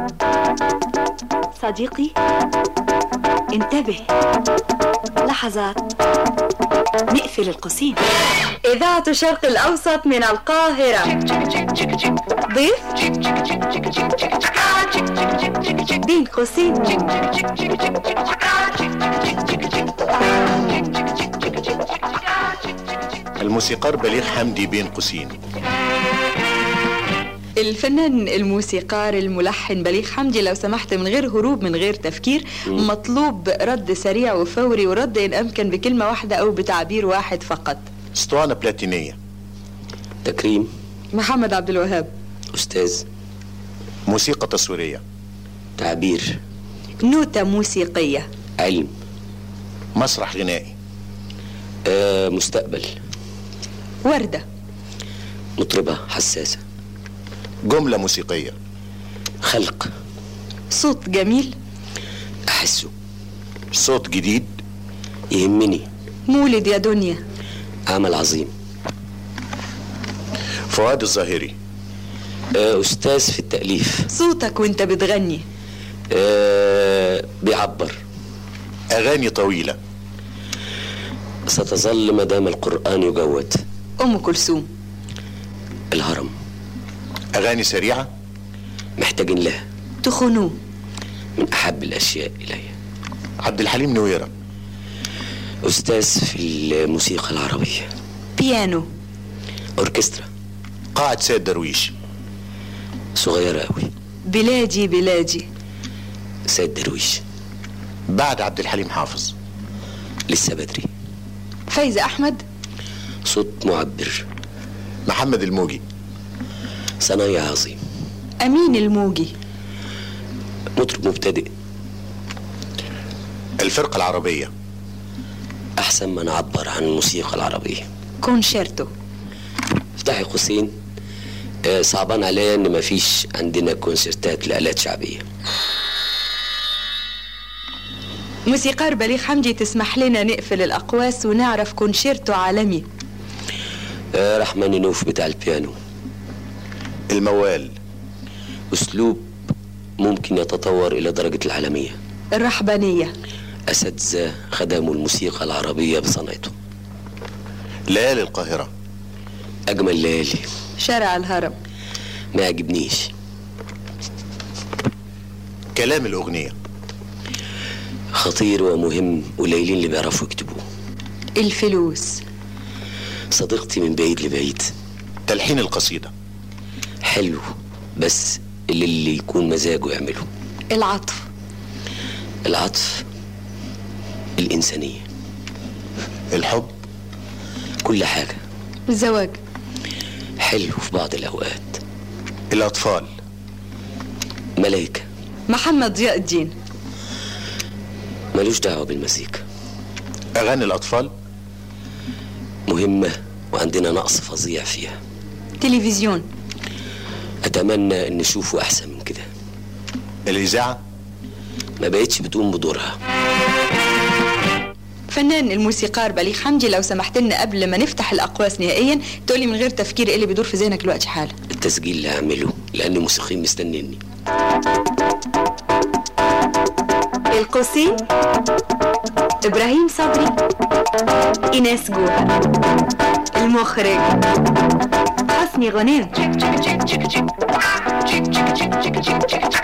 صديقي انتبه، لحظات، نقفل القوسين. إذاعة الشرق الأوسط من القاهرة. ضيف بين قوسين. الموسيقار بليغ حمدي بين قوسين. الفنان الموسيقار الملحن بليغ حمدي، لو سمحت من غير هروب من غير تفكير، مطلوب رد سريع وفوري، ورد إن أمكن بكلمة واحدة أو بتعبير واحد فقط. اسطوانة بلاتينية. تكريم. محمد عبد الوهاب. أستاذ. موسيقى تصويرية. تعبير. نوتة موسيقية. علم. مسرح غنائي. مستقبل. وردة. مطربة حساسة. جملة موسيقية. خلق. صوت جميل. أحسه. صوت جديد. يهمني. مولد يا دنيا. عمل عظيم. فؤاد الظاهري. أستاذ في التأليف. صوتك وانت بتغني. بيعبر. أغاني طويلة. ستظل مدام القرآن يجود. أم كلثوم. الهرم. أغاني سريعة. محتاجين لها. تخنوه. من أحب الأشياء إلي. عبد الحليم نويرة. أستاذ في الموسيقى العربية. بيانو. أوركسترا. قاعة سيد درويش. صغيرة أوي. بلادي بلادي. سيد درويش. بعد عبد الحليم حافظ. لسه بدري. فايزة أحمد. صوت معبر. محمد الموجي. صنايع عظيم. أمين الموجي. مطرب مبتدئ. الفرقة العربية. أحسن ما نعبر عن الموسيقى العربية. كونشيرتو. افتحي قوسين. صعبان عليا إن مفيش عندنا كونسرتات لآلات شعبية. موسيقار بليغ حمدي، تسمح لنا نقفل الأقواس ونعرف كونشيرتو عالمي. رحمانينوف بتاع البيانو. الموال. أسلوب ممكن يتطور إلى درجة العالمية. الرحبانية. أساتذة خدموا الموسيقى العربية بصنعته. ليالي القاهرة. أجمل ليالي. شارع الهرم. ما يعجبنيش. كلام الأغنية. خطير ومهم، قليلين اللي بيعرفوا يكتبوه. الفلوس. صديقتي من بعيد لبعيد. تلحين القصيدة. حلو، بس اللي يكون مزاجه يعمله. العطف. العطف. الإنسانية. الحب. كل حاجة. الزواج. حلو في بعض الأوقات. الأطفال. ملايكة. محمد ضياء الدين. ملوش دعوة بالمزيكا. أغاني الأطفال مهمة وعندنا نقص فظيع فيها. تلفزيون. أتمنى أن نشوفه أحسن من كده. الإذاعة ما بقتش بتقوم بدورها. فنان الموسيقار بليغ حمدي، لو سمحت لنا قبل ما نفتح الأقواس نهائيا تقولي من غير تفكير ايه اللي بيدور في ذهنك دلوقتي حالا. التسجيل اللي هعمله لأن الموسيقيين مستنيني. القوسين. إبراهيم صبري. إيناس جوهر. المخرج حسني غنيم.